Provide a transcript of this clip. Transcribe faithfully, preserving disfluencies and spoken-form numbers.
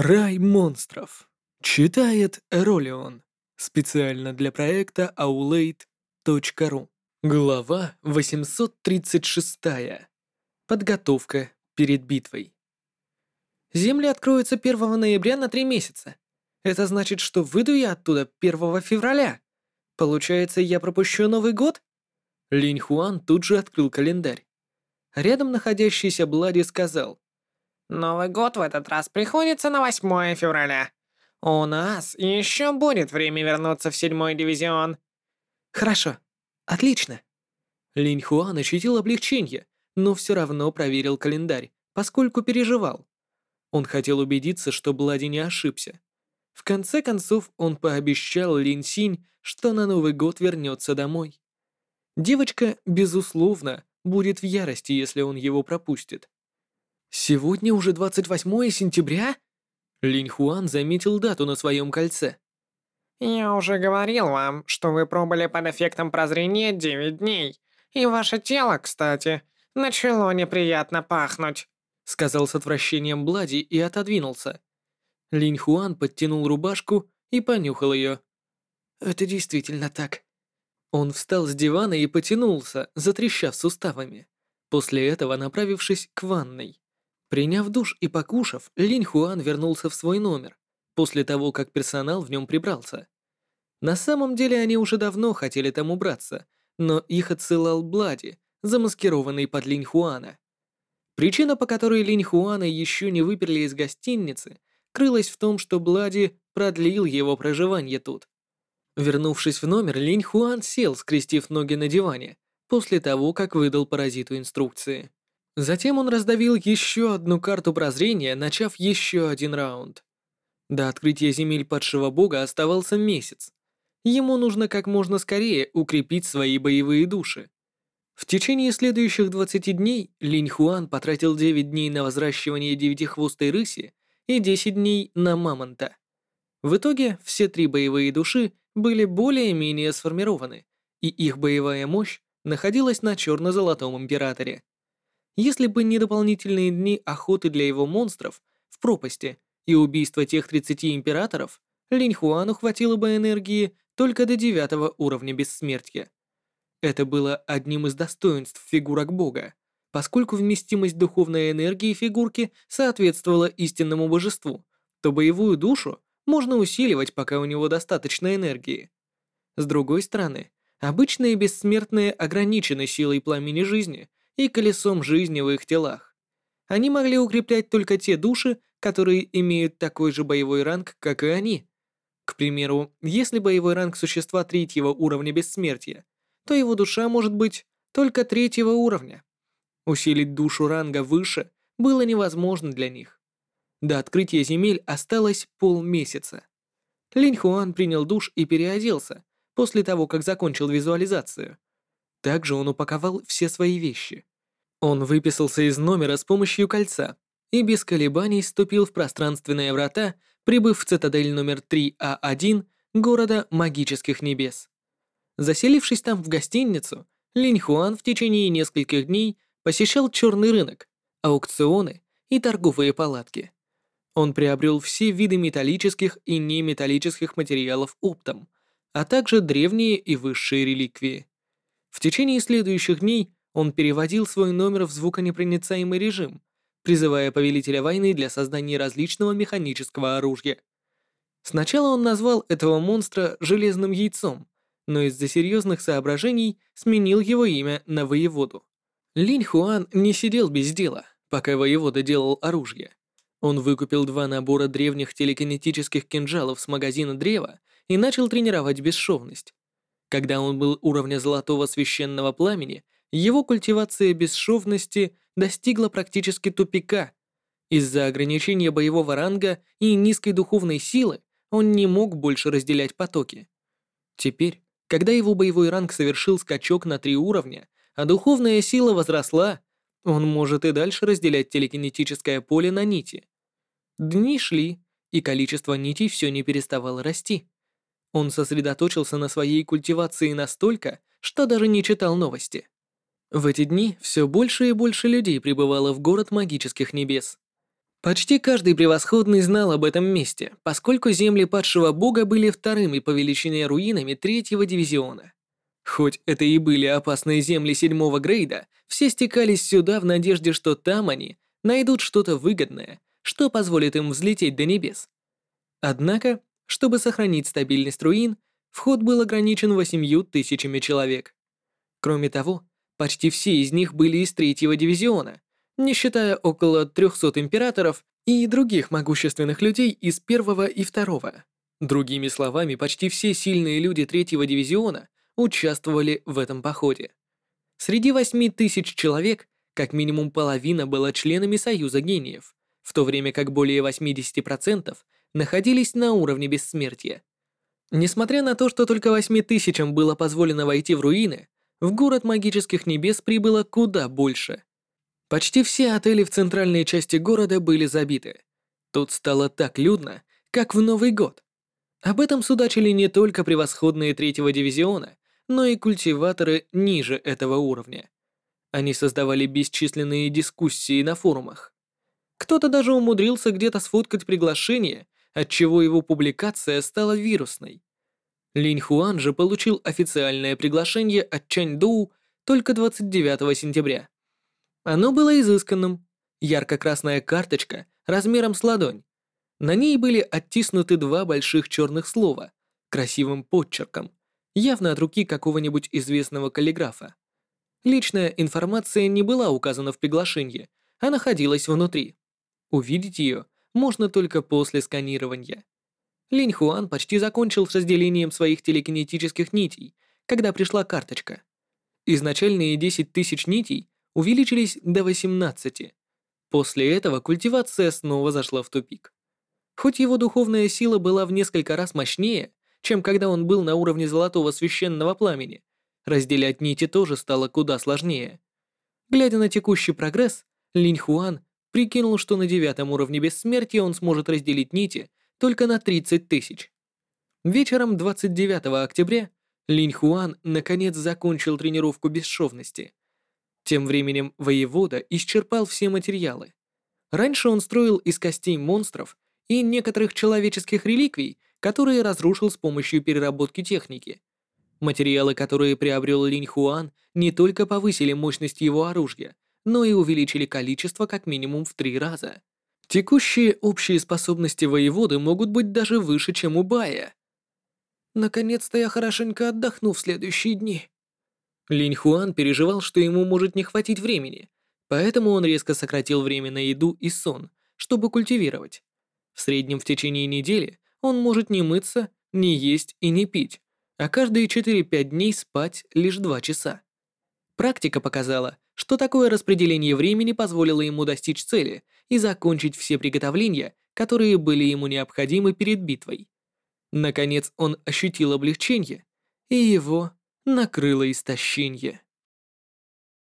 Рай монстров. Читает Эролион. Специально для проекта аулейт точка ру. Глава восемьсот тридцать шесть. Подготовка перед битвой. Земли откроются первого ноября на три месяца. Это значит, что выйду я оттуда первого февраля. Получается, я пропущу Новый год? Линь Хуан тут же открыл календарь. Рядом находящийся Блади сказал: Новый год в этот раз приходится на восьмое февраля. У нас еще будет время вернуться в седьмой дивизион. «Хорошо. Отлично». Линь Хуан ощутил облегчение, но все равно проверил календарь, поскольку переживал. Он хотел убедиться, что Блади не ошибся. В конце концов, он пообещал Лин Синь, что на Новый год вернется домой. Девочка, безусловно, будет в ярости, если он его пропустит. «Сегодня уже двадцать восьмое сентября?» Линь Хуан заметил дату на своем кольце. Я уже говорил вам, что вы пробыли под эффектом прозрения девять дней. И ваше тело, кстати, начало неприятно пахнуть. Сказал с отвращением Блади и отодвинулся. Линь Хуан подтянул рубашку и понюхал ее. «Это действительно так». Он встал с дивана и потянулся, затрещав суставами, после этого направившись к ванной. Приняв душ и покушав, Линь Хуан вернулся в свой номер, после того, как персонал в нем прибрался. На самом деле они уже давно хотели там убраться, но их отсылал Блади, замаскированный под Линь Хуана. Причина, по которой Линь Хуана еще не выперли из гостиницы, крылась в том, что Блади продлил его проживание тут. Вернувшись в номер, Линь Хуан сел, скрестив ноги на диване, после того, как выдал паразиту инструкции. Затем он раздавил еще одну карту прозрения, начав еще один раунд. До открытия земель падшего бога оставался месяц. Ему нужно как можно скорее укрепить свои боевые души. В течение следующих двадцати дней Линь Хуан потратил девять дней на взращивание девятихвостой рыси и десять дней на мамонта. В итоге все три боевые души были более-менее сформированы, и их боевая мощь находилась на черно-золотом императоре. Если бы не дополнительные дни охоты для его монстров в пропасти и убийства тех тридцати императоров, Линь Хуану хватило бы энергии только до девятого уровня бессмертия. Это было одним из достоинств фигурок бога, поскольку вместимость духовной энергии фигурки соответствовала истинному божеству, то боевую душу можно усиливать, пока у него достаточно энергии. С другой стороны, обычные бессмертные ограничены силой пламени жизни и колесом жизни в их телах. Они могли укреплять только те души, которые имеют такой же боевой ранг, как и они. К примеру, если боевой ранг существа третьего уровня бессмертия, то его душа может быть только третьего уровня. Усилить душу ранга выше было невозможно для них. До открытия земель осталось полмесяца. Линь Хуан принял душ и переоделся после того, как закончил визуализацию. Также он упаковал все свои вещи. Он выписался из номера с помощью кольца и без колебаний ступил в пространственные врата, прибыв в цитадель номер три А один города Магических Небес. Заселившись там в гостиницу, Линь Хуан в течение нескольких дней посещал черный рынок, аукционы и торговые палатки. Он приобрел все виды металлических и неметаллических материалов оптом, а также древние и высшие реликвии. В течение следующих дней он переводил свой номер в звуконепроницаемый режим, призывая повелителя войны для создания различного механического оружия. Сначала он назвал этого монстра «железным яйцом», но из-за серьезных соображений сменил его имя на воеводу. Линь Хуан не сидел без дела, пока воевода делал оружие. Он выкупил два набора древних телекинетических кинжалов с магазина древа и начал тренировать бесшовность. Когда он был уровня золотого священного пламени, его культивация бесшовности достигла практически тупика. Из-за ограничения боевого ранга и низкой духовной силы он не мог больше разделять потоки. Теперь, когда его боевой ранг совершил скачок на три уровня, а духовная сила возросла, он может и дальше разделять телекинетическое поле на нити. Дни шли, и количество нитей все не переставало расти. Он сосредоточился на своей культивации настолько, что даже не читал новости. В эти дни все больше и больше людей прибывало в город Магических Небес. Почти каждый превосходный знал об этом месте, поскольку земли падшего бога были вторыми по величине руинами третьего дивизиона. Хоть это и были опасные земли седьмого грейда, все стекались сюда в надежде, что там они найдут что-то выгодное, что позволит им взлететь до небес. Однако, чтобы сохранить стабильность руин, вход был ограничен восемью тысячами человек. Кроме того, почти все из них были из третьего дивизиона, не считая около трёхсот императоров и других могущественных людей из первого и второго. Другими словами, почти все сильные люди третьего дивизиона участвовали в этом походе. Среди восьми тысяч человек как минимум половина была членами Союза гениев, в то время как более восемьдесят процентов находились на уровне бессмертия. Несмотря на то, что только восьми тысячам было позволено войти в руины, в город магических небес прибыло куда больше. Почти все отели в центральной части города были забиты. Тут стало так людно, как в Новый год. Об этом судачили не только превосходные третьего дивизиона, но и культиваторы ниже этого уровня. Они создавали бесчисленные дискуссии на форумах. Кто-то даже умудрился где-то сфоткать приглашение, отчего его публикация стала вирусной. Линь Хуан же получил официальное приглашение от Чань Доу только двадцать девятого сентября. Оно было изысканным. Ярко-красная карточка размером с ладонь. На ней были оттиснуты два больших черных слова, красивым подчерком, явно от руки какого-нибудь известного каллиграфа. Личная информация не была указана в приглашении, а находилась внутри. Увидеть ее можно только после сканирования. Линь Хуан почти закончил с разделением своих телекинетических нитей, когда пришла карточка. Изначальные десять тысяч нитей увеличились до восемнадцати. После этого культивация снова зашла в тупик. Хоть его духовная сила была в несколько раз мощнее, чем когда он был на уровне золотого священного пламени, разделять нити тоже стало куда сложнее. Глядя на текущий прогресс, Линь Хуан прикинул, что на девятом уровне бессмертия он сможет разделить нити только на тридцать тысяч. Вечером двадцать девятого октября Линь Хуан наконец закончил тренировку бесшовности. Тем временем воевода исчерпал все материалы. Раньше он строил из костей монстров и некоторых человеческих реликвий, которые разрушил с помощью переработки техники. Материалы, которые приобрел Линь Хуан, не только повысили мощность его оружия, но и увеличили количество как минимум в три раза. Текущие общие способности воеводы могут быть даже выше, чем у Бая. Наконец-то я хорошенько отдохну в следующие дни. Линь Хуан переживал, что ему может не хватить времени, поэтому он резко сократил время на еду и сон, чтобы культивировать. В среднем в течение недели он может не мыться, не есть и не пить, а каждые четыре-пять дней спать лишь два часа. Практика показала, что такое распределение времени позволило ему достичь цели и закончить все приготовления, которые были ему необходимы перед битвой. Наконец он ощутил облегчение, и его накрыло истощение.